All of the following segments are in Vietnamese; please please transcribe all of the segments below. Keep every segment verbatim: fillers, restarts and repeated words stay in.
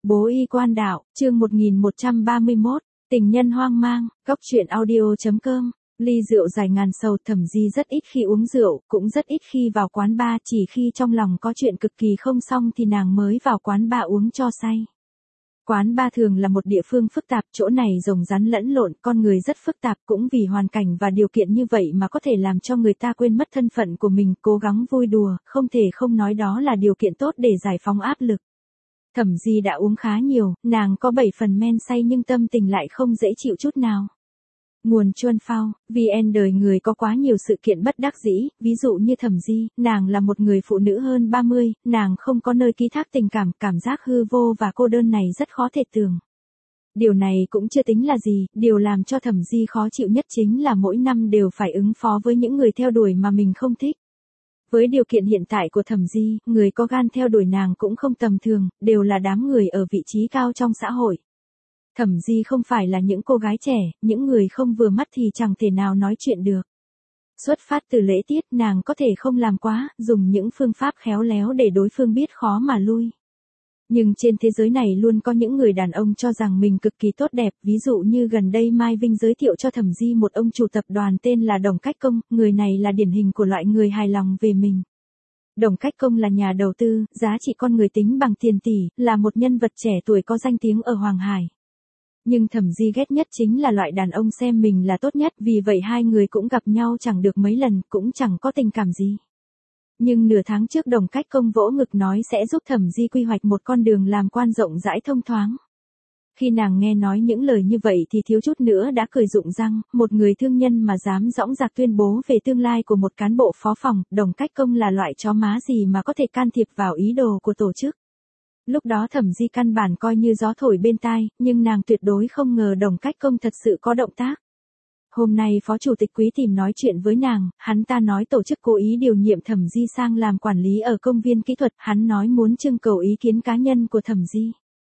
Bố y quan đạo, chương một nghìn một trăm ba mươi mốt, tình nhân hoang mang, góc truyện audio.com, ly rượu dài ngàn sầu. Thẩm Di rất ít khi uống rượu, cũng rất ít khi vào quán bar, chỉ khi trong lòng có chuyện cực kỳ không xong thì nàng mới vào quán bar uống cho say. Quán bar thường là một địa phương phức tạp, chỗ này rồng rắn lẫn lộn, con người rất phức tạp, cũng vì hoàn cảnh và điều kiện như vậy mà có thể làm cho người ta quên mất thân phận của mình, cố gắng vui đùa, không thể không nói đó là điều kiện tốt để giải phóng áp lực. Thẩm Di đã uống khá nhiều, nàng có bảy phần men say nhưng tâm tình lại không dễ chịu chút nào. Nguồn Chuân Phao, vê en đời người có quá nhiều sự kiện bất đắc dĩ, ví dụ như Thẩm Di, nàng là một người phụ nữ hơn ba mươi, nàng không có nơi ký thác tình cảm, cảm giác hư vô và cô đơn này rất khó thể tưởng. Điều này cũng chưa tính là gì, điều làm cho Thẩm Di khó chịu nhất chính là mỗi năm đều phải ứng phó với những người theo đuổi mà mình không thích. Với điều kiện hiện tại của Thẩm Di, người có gan theo đuổi nàng cũng không tầm thường, đều là đám người ở vị trí cao trong xã hội. Thẩm Di không phải là những cô gái trẻ, những người không vừa mắt thì chẳng thể nào nói chuyện được. Xuất phát từ lễ tiết, nàng có thể không làm quá, dùng những phương pháp khéo léo để đối phương biết khó mà lui. Nhưng trên thế giới này luôn có những người đàn ông cho rằng mình cực kỳ tốt đẹp, ví dụ như gần đây Mai Vinh giới thiệu cho Thẩm Di một ông chủ tập đoàn tên là Đồng Cách Công, người này là điển hình của loại người hài lòng về mình. Đồng Cách Công là nhà đầu tư, giá trị con người tính bằng tiền tỷ, là một nhân vật trẻ tuổi có danh tiếng ở Hoàng Hải. Nhưng Thẩm Di ghét nhất chính là loại đàn ông xem mình là tốt nhất, vì vậy hai người cũng gặp nhau chẳng được mấy lần, cũng chẳng có tình cảm gì. Nhưng nửa tháng trước Đồng Cách Công vỗ ngực nói sẽ giúp Thẩm Di quy hoạch một con đường làm quan rộng rãi thông thoáng. Khi nàng nghe nói những lời như vậy thì thiếu chút nữa đã cười rụng răng, một người thương nhân mà dám dõng dạc tuyên bố về tương lai của một cán bộ phó phòng, Đồng Cách Công là loại chó má gì mà có thể can thiệp vào ý đồ của tổ chức. Lúc đó Thẩm Di căn bản coi như gió thổi bên tai, nhưng nàng tuyệt đối không ngờ Đồng Cách Công thật sự có động tác. Hôm nay Phó Chủ tịch Quý tìm nói chuyện với nàng, hắn ta nói tổ chức cố ý điều nhiệm Thẩm Di sang làm quản lý ở công viên kỹ thuật, hắn nói muốn trưng cầu ý kiến cá nhân của Thẩm Di.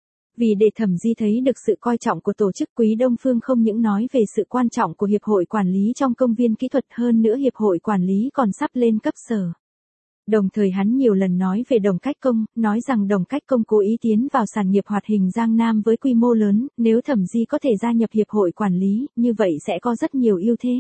Vì để Thẩm Di thấy được sự coi trọng của tổ chức, Quý Đông Phương không những nói về sự quan trọng của Hiệp hội Quản lý trong công viên kỹ thuật, hơn nữa Hiệp hội Quản lý còn sắp lên cấp sở. Đồng thời hắn nhiều lần nói về Đồng Cách Công, nói rằng Đồng Cách Công cố ý tiến vào sản nghiệp hoạt hình Giang Nam với quy mô lớn, nếu Thẩm Di có thể gia nhập Hiệp hội Quản lý, như vậy sẽ có rất nhiều ưu thế.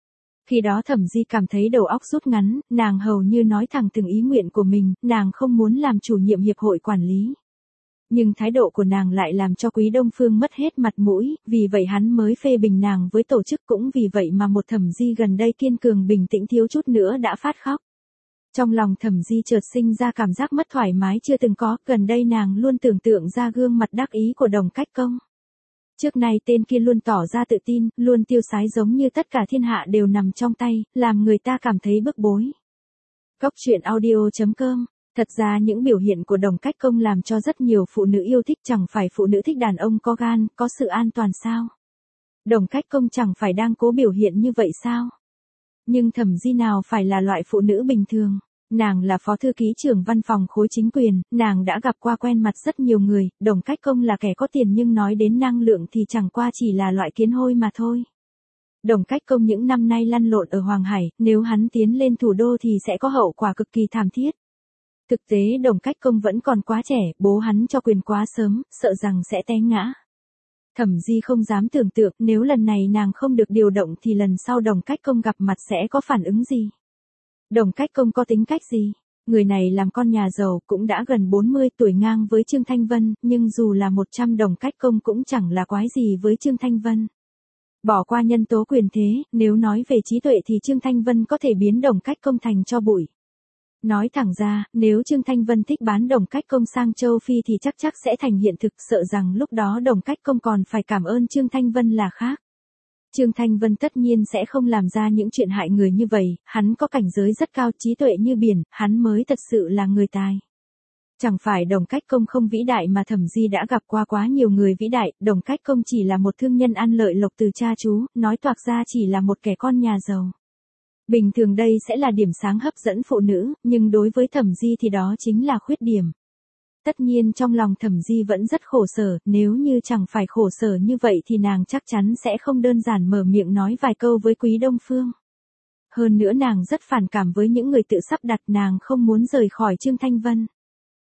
Khi đó Thẩm Di cảm thấy đầu óc rút ngắn, nàng hầu như nói thẳng từng ý nguyện của mình, nàng không muốn làm chủ nhiệm Hiệp hội Quản lý. Nhưng thái độ của nàng lại làm cho Quý Đông Phương mất hết mặt mũi, vì vậy hắn mới phê bình nàng với tổ chức, cũng vì vậy mà một Thẩm Di gần đây kiên cường bình tĩnh thiếu chút nữa đã phát khóc. Trong lòng Thẩm Di chợt sinh ra cảm giác mất thoải mái chưa từng có, gần đây nàng luôn tưởng tượng ra gương mặt đắc ý của Đồng Cách Công. Trước nay tên kia luôn tỏ ra tự tin, luôn tiêu sái giống như tất cả thiên hạ đều nằm trong tay, làm người ta cảm thấy bức bối. Góc truyện audio.com. Thật ra những biểu hiện của Đồng Cách Công làm cho rất nhiều phụ nữ yêu thích, chẳng phải phụ nữ thích đàn ông có gan, có sự an toàn sao? Đồng Cách Công chẳng phải đang cố biểu hiện như vậy sao? Nhưng Thẩm Di nào phải là loại phụ nữ bình thường. Nàng là phó thư ký trưởng văn phòng khối chính quyền, nàng đã gặp qua quen mặt rất nhiều người, Đồng Cách Công là kẻ có tiền nhưng nói đến năng lượng thì chẳng qua chỉ là loại kiến hôi mà thôi. Đồng Cách Công những năm nay lăn lộn ở Hoàng Hải, nếu hắn tiến lên thủ đô thì sẽ có hậu quả cực kỳ thảm thiết. Thực tế Đồng Cách Công vẫn còn quá trẻ, bố hắn cho quyền quá sớm, sợ rằng sẽ té ngã. Thẩm Di không dám tưởng tượng nếu lần này nàng không được điều động thì lần sau Đồng Cách Công gặp mặt sẽ có phản ứng gì. Đồng Cách Công có tính cách gì? Người này làm con nhà giàu, cũng đã gần bốn mươi tuổi, ngang với Trương Thanh Vân, nhưng dù là một trăm Đồng Cách Công cũng chẳng là quái gì với Trương Thanh Vân. Bỏ qua nhân tố quyền thế, nếu nói về trí tuệ thì Trương Thanh Vân có thể biến Đồng Cách Công thành tro bụi. Nói thẳng ra, nếu Trương Thanh Vân thích bán Đồng Cách Công sang châu Phi thì chắc chắc sẽ thành hiện thực, sợ rằng lúc đó Đồng Cách Công còn phải cảm ơn Trương Thanh Vân là khác. Trương Thanh Vân tất nhiên sẽ không làm ra những chuyện hại người như vậy, hắn có cảnh giới rất cao, trí tuệ như biển, hắn mới thật sự là người tài. Chẳng phải Đồng Cách Công không vĩ đại mà Thẩm Di đã gặp qua quá nhiều người vĩ đại, Đồng Cách Công chỉ là một thương nhân ăn lợi lộc từ cha chú, nói toạc ra chỉ là một kẻ con nhà giàu. Bình thường đây sẽ là điểm sáng hấp dẫn phụ nữ, nhưng đối với Thẩm Di thì đó chính là khuyết điểm. Tất nhiên trong lòng Thẩm Di vẫn rất khổ sở, nếu như chẳng phải khổ sở như vậy thì nàng chắc chắn sẽ không đơn giản mở miệng nói vài câu với Quý Đông Phương. Hơn nữa nàng rất phản cảm với những người tự sắp đặt, nàng không muốn rời khỏi Trương Thanh Vân.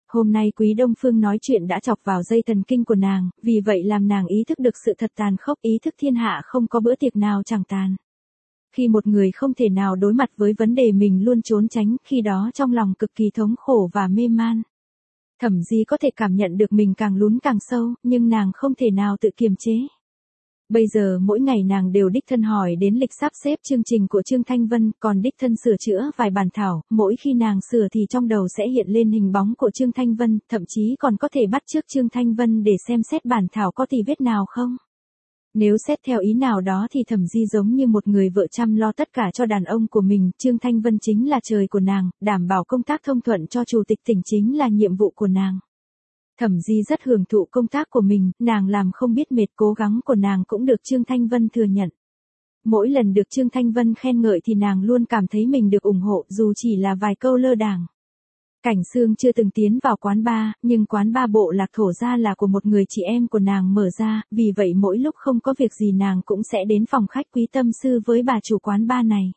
Hôm nay Quý Đông Phương nói chuyện đã chọc vào dây thần kinh của nàng, vì vậy làm nàng ý thức được sự thật tàn khốc, ý thức thiên hạ không có bữa tiệc nào chẳng tàn. Khi một người không thể nào đối mặt với vấn đề mình luôn trốn tránh, khi đó trong lòng cực kỳ thống khổ và mê man. Thẩm Di có thể cảm nhận được mình càng lún càng sâu, nhưng nàng không thể nào tự kiềm chế. Bây giờ mỗi ngày nàng đều đích thân hỏi đến lịch sắp xếp chương trình của Trương Thanh Vân, còn đích thân sửa chữa vài bản thảo, mỗi khi nàng sửa thì trong đầu sẽ hiện lên hình bóng của Trương Thanh Vân, thậm chí còn có thể bắt chước Trương Thanh Vân để xem xét bản thảo có tì vết nào không. Nếu xét theo ý nào đó thì Thẩm Di giống như một người vợ chăm lo tất cả cho đàn ông của mình, Trương Thanh Vân chính là trời của nàng, đảm bảo công tác thông thuận cho chủ tịch tỉnh chính là nhiệm vụ của nàng. Thẩm Di rất hưởng thụ công tác của mình, nàng làm không biết mệt, cố gắng của nàng cũng được Trương Thanh Vân thừa nhận. Mỗi lần được Trương Thanh Vân khen ngợi thì nàng luôn cảm thấy mình được ủng hộ dù chỉ là vài câu lơ đãng. Cảnh Sương chưa từng tiến vào quán bar, nhưng quán bar Bộ Lạc Thổ ra là của một người chị em của nàng mở ra, vì vậy mỗi lúc không có việc gì nàng cũng sẽ đến phòng khách Quý tâm sự với bà chủ quán bar này.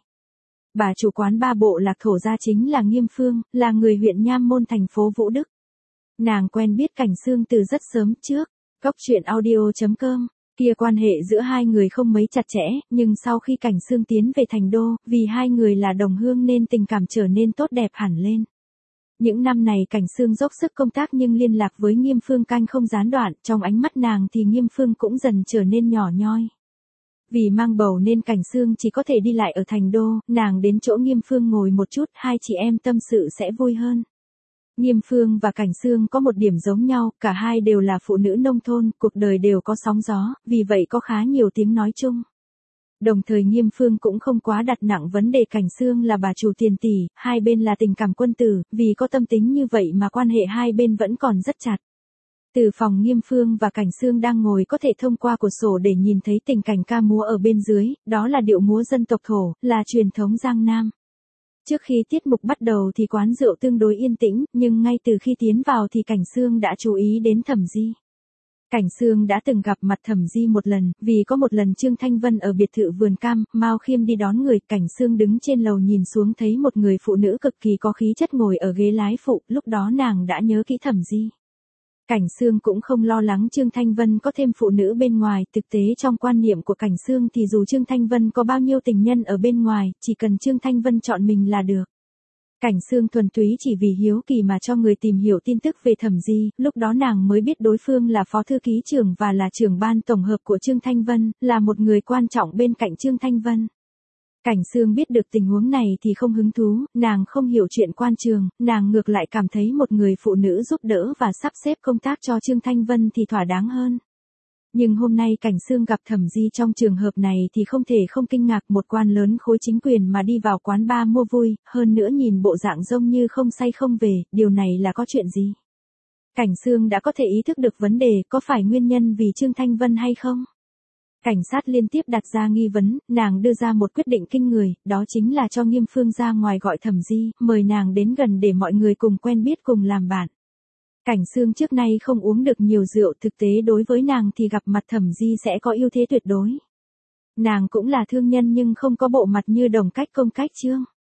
Bà chủ quán bar Bộ Lạc Thổ ra chính là Nghiêm Phương, là người huyện Nham Môn thành phố Vũ Đức. Nàng quen biết Cảnh Sương từ rất sớm trước. Góc truyện audio chấm com. Kia quan hệ giữa hai người không mấy chặt chẽ, nhưng sau khi Cảnh Sương tiến về thành đô, vì hai người là đồng hương nên tình cảm trở nên tốt đẹp hẳn lên. Những năm này Cảnh Sương dốc sức công tác nhưng liên lạc với Nghiêm Phương canh không gián đoạn, trong ánh mắt nàng thì Nghiêm Phương cũng dần trở nên nhỏ nhoi. Vì mang bầu nên Cảnh Sương chỉ có thể đi lại ở thành đô, nàng đến chỗ Nghiêm Phương ngồi một chút, hai chị em tâm sự sẽ vui hơn. Nghiêm Phương và Cảnh Sương có một điểm giống nhau, cả hai đều là phụ nữ nông thôn, cuộc đời đều có sóng gió, vì vậy có khá nhiều tiếng nói chung. Đồng thời Nghiêm Phương cũng không quá đặt nặng vấn đề Cảnh Sương là bà chủ tiền tỷ, hai bên là tình cảm quân tử, vì có tâm tính như vậy mà quan hệ hai bên vẫn còn rất chặt. Từ phòng Nghiêm Phương và Cảnh Sương đang ngồi có thể thông qua cửa sổ để nhìn thấy tình cảnh ca múa ở bên dưới, đó là điệu múa dân tộc Thổ, là truyền thống Giang Nam. Trước khi tiết mục bắt đầu thì quán rượu tương đối yên tĩnh, nhưng ngay từ khi tiến vào thì Cảnh Sương đã chú ý đến Thẩm Di. Cảnh Sương đã từng gặp mặt Thẩm Di một lần, vì có một lần Trương Thanh Vân ở biệt thự vườn cam, Mao Khiêm đi đón người, Cảnh Sương đứng trên lầu nhìn xuống thấy một người phụ nữ cực kỳ có khí chất ngồi ở ghế lái phụ, lúc đó nàng đã nhớ kỹ Thẩm Di. Cảnh Sương cũng không lo lắng Trương Thanh Vân có thêm phụ nữ bên ngoài, thực tế trong quan niệm của Cảnh Sương thì dù Trương Thanh Vân có bao nhiêu tình nhân ở bên ngoài, chỉ cần Trương Thanh Vân chọn mình là được. Cảnh Sương thuần túy chỉ vì hiếu kỳ mà cho người tìm hiểu tin tức về Thẩm Di, lúc đó nàng mới biết đối phương là phó thư ký trưởng và là trưởng ban tổng hợp của Trương Thanh Vân, là một người quan trọng bên cạnh Trương Thanh Vân. Cảnh Sương biết được tình huống này thì không hứng thú, nàng không hiểu chuyện quan trường, nàng ngược lại cảm thấy một người phụ nữ giúp đỡ và sắp xếp công tác cho Trương Thanh Vân thì thỏa đáng hơn. Nhưng hôm nay Cảnh Sương gặp Thẩm Di trong trường hợp này thì không thể không kinh ngạc, một quan lớn khối chính quyền mà đi vào quán bar mua vui, hơn nữa nhìn bộ dạng giống như không say không về, điều này là có chuyện gì? Cảnh Sương đã có thể ý thức được vấn đề, có phải nguyên nhân vì Trương Thanh Vân hay không? Cảnh sát liên tiếp đặt ra nghi vấn, nàng đưa ra một quyết định kinh người, đó chính là cho Nghiêm Phương ra ngoài gọi Thẩm Di, mời nàng đến gần để mọi người cùng quen biết cùng làm bạn. Cảnh Sương trước nay không uống được nhiều rượu, thực tế đối với nàng thì gặp mặt Thẩm Di sẽ có ưu thế tuyệt đối. Nàng cũng là thương nhân nhưng không có bộ mặt như Đồng Cách Công Cách Trương.